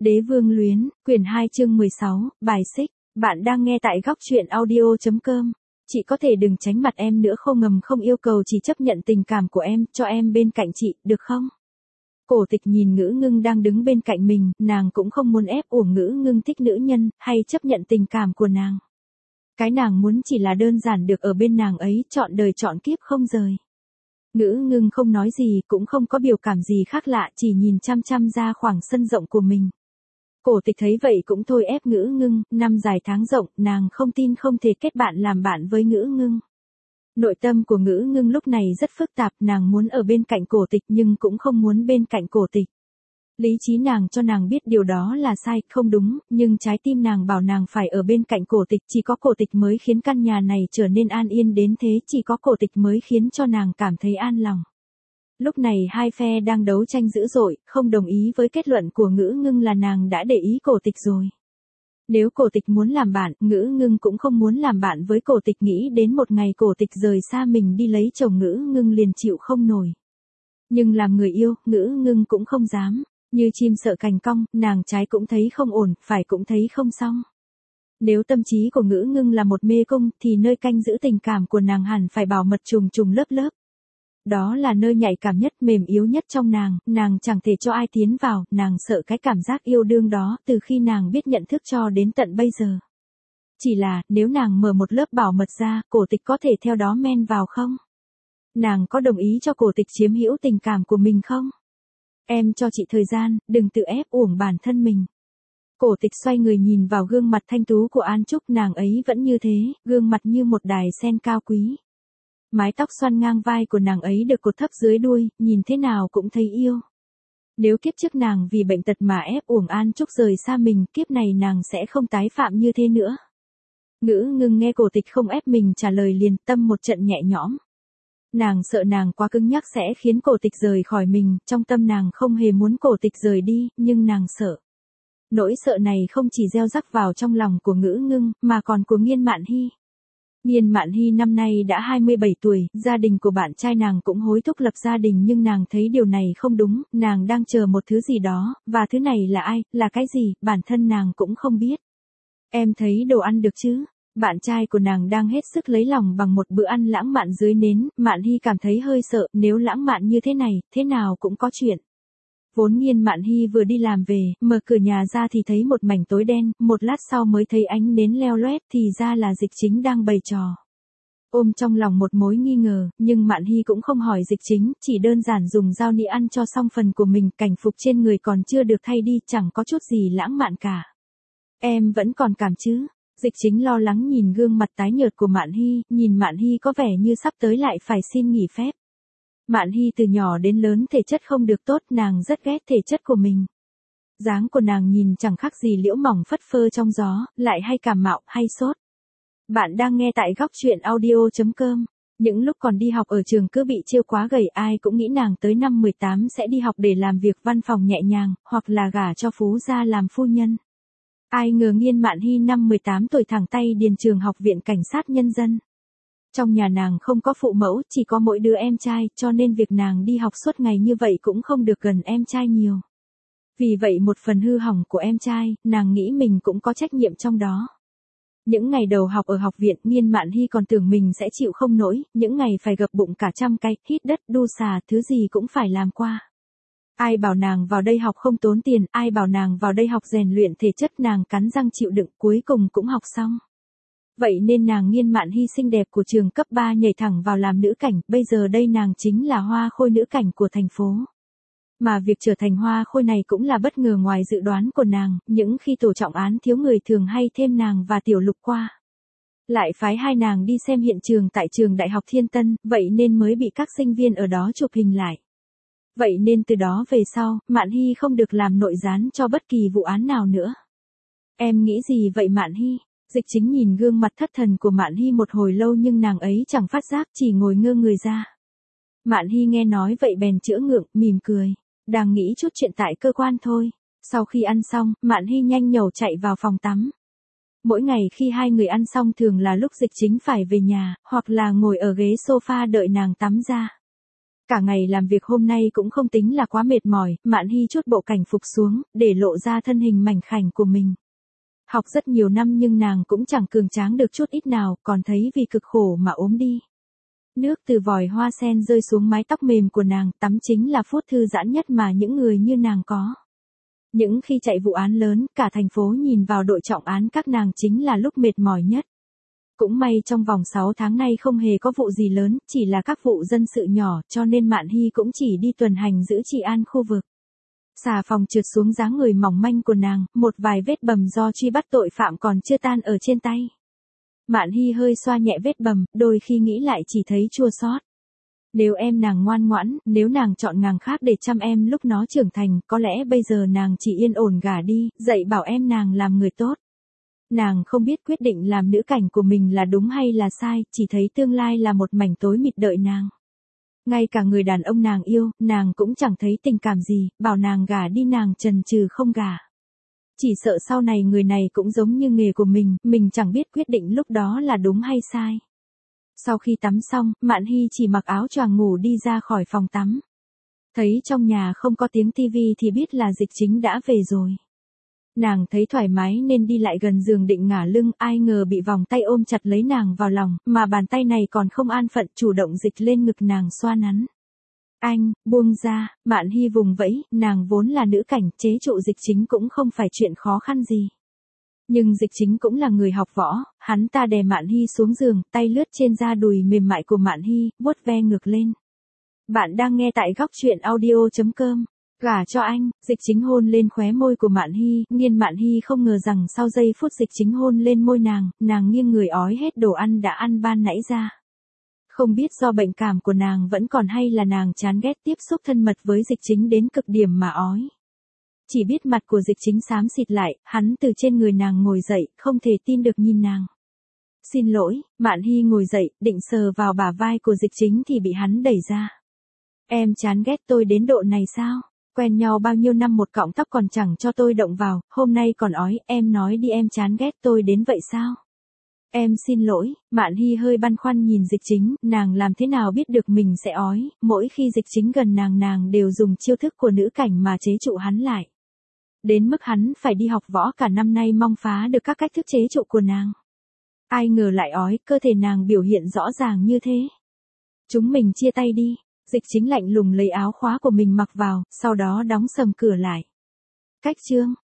Đế vương luyến, quyển 2 chương 16, bài xích. Bạn đang nghe tại góc truyện audio.com. Chị có thể đừng tránh mặt em nữa không, ngầm không yêu cầu, chỉ chấp nhận tình cảm của em, cho em bên cạnh chị, được không? Cổ Tịch nhìn Ngữ Ngưng đang đứng bên cạnh mình, nàng cũng không muốn ép uổng Ngữ Ngưng thích nữ nhân, hay chấp nhận tình cảm của nàng. Cái nàng muốn chỉ là đơn giản được ở bên nàng ấy, trọn đời trọn kiếp không rời. Ngữ Ngưng không nói gì, cũng không có biểu cảm gì khác lạ, chỉ nhìn chăm chăm ra khoảng sân rộng của mình. Cổ Tịch thấy vậy cũng thôi ép Ngữ Ngưng, năm dài tháng rộng, nàng không tin không thể kết bạn làm bạn với Ngữ Ngưng. Nội tâm của Ngữ Ngưng lúc này rất phức tạp, nàng muốn ở bên cạnh Cổ Tịch nhưng cũng không muốn bên cạnh Cổ Tịch. Lý trí nàng cho nàng biết điều đó là sai, không đúng, nhưng trái tim nàng bảo nàng phải ở bên cạnh Cổ Tịch, chỉ có Cổ Tịch mới khiến căn nhà này trở nên an yên đến thế, chỉ có Cổ Tịch mới khiến cho nàng cảm thấy an lòng. Lúc này hai phe đang đấu tranh dữ dội, không đồng ý với kết luận của Ngữ Ngưng là nàng đã để ý Cổ Tịch rồi. Nếu Cổ Tịch muốn làm bạn, Ngữ Ngưng cũng không muốn làm bạn với Cổ Tịch, nghĩ đến một ngày Cổ Tịch rời xa mình đi lấy chồng Ngữ Ngưng liền chịu không nổi. Nhưng làm người yêu, Ngữ Ngưng cũng không dám, như chim sợ cành cong, nàng trái cũng thấy không ổn, phải cũng thấy không xong. Nếu tâm trí của Ngữ Ngưng là một mê cung, thì nơi canh giữ tình cảm của nàng hẳn phải bảo mật trùng trùng lớp lớp. Đó là nơi nhạy cảm nhất, mềm yếu nhất trong nàng chẳng thể cho ai tiến vào, nàng sợ cái cảm giác yêu đương đó, từ khi nàng biết nhận thức cho đến tận bây giờ. Chỉ là, nếu nàng mở một lớp bảo mật ra, Cổ Tịch có thể theo đó men vào không? Nàng có đồng ý cho Cổ Tịch chiếm hữu tình cảm của mình không? Em cho chị thời gian, đừng tự ép uổng bản thân mình. Cổ Tịch xoay người nhìn vào gương mặt thanh tú của An Trúc, nàng ấy vẫn như thế, gương mặt như một đài sen cao quý. Mái tóc xoăn ngang vai của nàng ấy được cột thấp dưới đuôi, nhìn thế nào cũng thấy yêu. Nếu kiếp trước nàng vì bệnh tật mà ép uổng An Trúc rời xa mình, kiếp này nàng sẽ không tái phạm như thế nữa. Ngữ Ngưng nghe Cổ Tịch không ép mình trả lời liền, tâm một trận nhẹ nhõm. Nàng sợ nàng quá cứng nhắc sẽ khiến Cổ Tịch rời khỏi mình, trong tâm nàng không hề muốn Cổ Tịch rời đi, nhưng nàng sợ. Nỗi sợ này không chỉ gieo rắc vào trong lòng của Ngữ Ngưng, mà còn của Nghiên Mạn Hy. Nghiên Mạn Hy năm nay đã 27 tuổi, gia đình của bạn trai nàng cũng hối thúc lập gia đình, nhưng nàng thấy điều này không đúng, nàng đang chờ một thứ gì đó, và thứ này là ai, là cái gì, bản thân nàng cũng không biết. Em thấy đồ ăn được chứ? Bạn trai của nàng đang hết sức lấy lòng bằng một bữa ăn lãng mạn dưới nến, Mạn Hy cảm thấy hơi sợ, nếu lãng mạn như thế này, thế nào cũng có chuyện. Vốn Nghiên Mạn Hy vừa đi làm về, mở cửa nhà ra thì thấy một mảnh tối đen, một lát sau mới thấy ánh nến leo loét, thì ra là Dịch Chính đang bày trò. Ôm trong lòng một mối nghi ngờ, nhưng Mạn Hy cũng không hỏi Dịch Chính, chỉ đơn giản dùng dao nĩa ăn cho xong phần của mình, cảnh phục trên người còn chưa được thay đi, chẳng có chút gì lãng mạn cả. Em vẫn còn cảm chứ? Dịch Chính lo lắng nhìn gương mặt tái nhợt của Mạn Hy, nhìn Mạn Hy có vẻ như sắp tới lại phải xin nghỉ phép. Mạn Hy từ nhỏ đến lớn thể chất không được tốt, nàng rất ghét thể chất của mình. Dáng của nàng nhìn chẳng khác gì liễu mỏng phất phơ trong gió, lại hay cảm mạo, hay sốt. Bạn đang nghe tại góc truyện audio.com. Những lúc còn đi học ở trường cứ bị trêu quá gầy, ai cũng nghĩ nàng tới năm 18 sẽ đi học để làm việc văn phòng nhẹ nhàng, hoặc là gả cho phú gia làm phu nhân. Ai ngờ Nghiên Mạn Hy năm 18 tuổi thẳng tay điền trường Học viện Cảnh sát Nhân dân. Trong nhà nàng không có phụ mẫu, chỉ có mỗi đứa em trai, cho nên việc nàng đi học suốt ngày như vậy cũng không được gần em trai nhiều. Vì vậy một phần hư hỏng của em trai, nàng nghĩ mình cũng có trách nhiệm trong đó. Những ngày đầu học ở học viện, Nghiên Mạn Hy còn tưởng mình sẽ chịu không nổi, những ngày phải gập bụng cả trăm cái, hít đất, đu xà, thứ gì cũng phải làm qua. Ai bảo nàng vào đây học không tốn tiền, ai bảo nàng vào đây học rèn luyện thể chất, nàng cắn răng chịu đựng, cuối cùng cũng học xong. Vậy nên nàng Nghiên Mạn Hy xinh đẹp của trường cấp 3 nhảy thẳng vào làm nữ cảnh, bây giờ đây nàng chính là hoa khôi nữ cảnh của thành phố. Mà việc trở thành hoa khôi này cũng là bất ngờ ngoài dự đoán của nàng, những khi tổ trọng án thiếu người thường hay thêm nàng và Tiểu Lục qua. Lại phái hai nàng đi xem hiện trường tại trường Đại học Thiên Tân, vậy nên mới bị các sinh viên ở đó chụp hình lại. Vậy nên từ đó về sau, Mạn Hy không được làm nội gián cho bất kỳ vụ án nào nữa. Em nghĩ gì vậy Mạn Hy? Dịch Chính nhìn gương mặt thất thần của Mạn Hy một hồi lâu nhưng nàng ấy chẳng phát giác, chỉ ngồi ngơ người ra. Mạn Hy nghe nói vậy bèn chữa ngượng, mỉm cười. Đang nghĩ chút chuyện tại cơ quan thôi. Sau khi ăn xong, Mạn Hy nhanh nhẩu chạy vào phòng tắm. Mỗi ngày khi hai người ăn xong thường là lúc Dịch Chính phải về nhà, hoặc là ngồi ở ghế sofa đợi nàng tắm ra. Cả ngày làm việc hôm nay cũng không tính là quá mệt mỏi, Mạn Hy trút bộ cảnh phục xuống, để lộ ra thân hình mảnh khảnh của mình. Học rất nhiều năm nhưng nàng cũng chẳng cường tráng được chút ít nào, còn thấy vì cực khổ mà ốm đi. Nước từ vòi hoa sen rơi xuống mái tóc mềm của nàng, tắm chính là phút thư giãn nhất mà những người như nàng có. Những khi chạy vụ án lớn, cả thành phố nhìn vào đội trọng án các nàng chính là lúc mệt mỏi nhất. Cũng may trong vòng 6 tháng nay không hề có vụ gì lớn, chỉ là các vụ dân sự nhỏ, cho nên Mạn Hy cũng chỉ đi tuần hành giữ trị an khu vực. Xà phòng trượt xuống dáng người mỏng manh của nàng, một vài vết bầm do truy bắt tội phạm còn chưa tan ở trên tay. Mạn Hy hơi xoa nhẹ vết bầm, đôi khi nghĩ lại chỉ thấy chua xót. Nếu em nàng ngoan ngoãn, nếu nàng chọn ngang khác để chăm em lúc nó trưởng thành, có lẽ bây giờ nàng chỉ yên ổn gả đi, dạy bảo em nàng làm người tốt. Nàng không biết quyết định làm nữ cảnh của mình là đúng hay là sai, chỉ thấy tương lai là một mảnh tối mịt đợi nàng. Ngay cả người đàn ông nàng yêu, nàng cũng chẳng thấy tình cảm gì, bảo nàng gả đi nàng chần chừ không gả. Chỉ sợ sau này người này cũng giống như nghề của mình chẳng biết quyết định lúc đó là đúng hay sai. Sau khi tắm xong, Mạn Hy chỉ mặc áo choàng ngủ đi ra khỏi phòng tắm. Thấy trong nhà không có tiếng tivi thì biết là Dịch Chính đã về rồi. Nàng thấy thoải mái nên đi lại gần giường định ngả lưng, ai ngờ bị vòng tay ôm chặt lấy nàng vào lòng, mà bàn tay này còn không an phận chủ động dịch lên ngực nàng xoa nắn. Anh, buông ra, Mạn Hy vùng vẫy, nàng vốn là nữ cảnh, chế trụ Dịch Chính cũng không phải chuyện khó khăn gì. Nhưng Dịch Chính cũng là người học võ, hắn ta đè Mạn Hy xuống giường, tay lướt trên da đùi mềm mại của Mạn Hy, vuốt ve ngược lên. Bạn đang nghe tại góc truyện audio.com. Gả cho anh, Dịch Chính hôn lên khóe môi của Mạn Hy, nghiền Mạn Hy không ngờ rằng sau giây phút Dịch Chính hôn lên môi nàng nghiêng người ói hết đồ ăn đã ăn ban nãy ra. Không biết do bệnh cảm của nàng vẫn còn hay là nàng chán ghét tiếp xúc thân mật với Dịch Chính đến cực điểm mà ói. Chỉ biết mặt của Dịch Chính xám xịt lại, hắn từ trên người nàng ngồi dậy, không thể tin được nhìn nàng. Xin lỗi, Mạn Hy ngồi dậy, định sờ vào bả vai của Dịch Chính thì bị hắn đẩy ra. Em chán ghét tôi đến độ này sao? Quen nhau bao nhiêu năm một cọng tóc còn chẳng cho tôi động vào, hôm nay còn ói, em nói đi em chán ghét tôi đến vậy sao? Em xin lỗi, Mạn Hy hơi băn khoăn nhìn Dịch Chính, nàng làm thế nào biết được mình sẽ ói, mỗi khi Dịch Chính gần nàng đều dùng chiêu thức của nữ cảnh mà chế trụ hắn lại. Đến mức hắn phải đi học võ cả năm nay mong phá được các cách thức chế trụ của nàng. Ai ngờ lại ói, cơ thể nàng biểu hiện rõ ràng như thế. Chúng mình chia tay đi. Dịch Chính lạnh lùng lấy áo khóa của mình mặc vào, sau đó đóng sầm cửa lại. Cách chương.